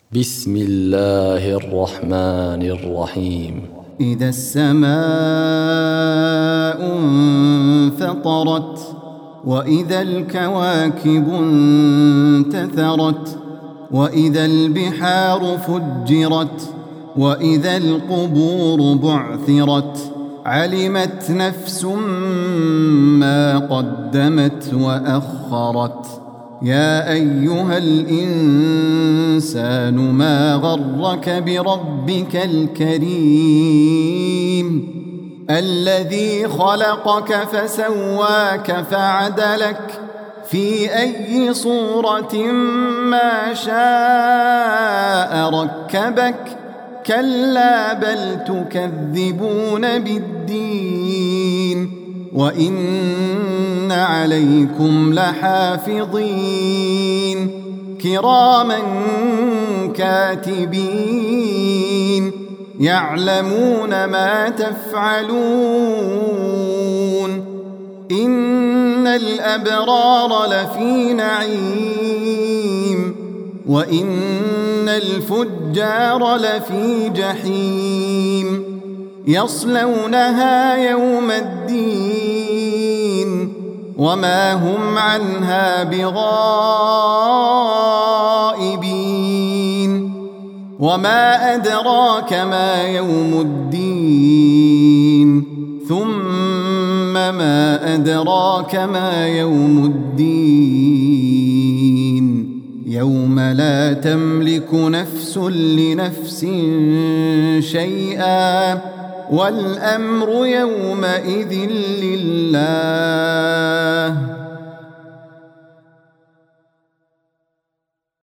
بسم الله الرحمن الرحيم. إذا السماء انفطرت وإذا الكواكب انتثرت وإذا البحار فجرت وإذا القبور بعثرت علمت نفس ما قدمت وأخرت. يا أيها الإنسان ما غرك بربك الكريم الذي خلقك فسواك فعدلك في أي صورة ما شاء ركبك. كلا بل تكذبون بالدين وإن عليكم لحافظين كراما كاتبين يعلمون ما تفعلون. إن الأبرار لفي نعيم وإن الفجار لفي جحيم يصلونها يوم الدين وما هم عنها بغائبين. وما أدراك ما يوم الدين ثم ما أدراك ما يوم الدين يوم لا تملك نفس لنفس شيئا والأمر يومئذ لله.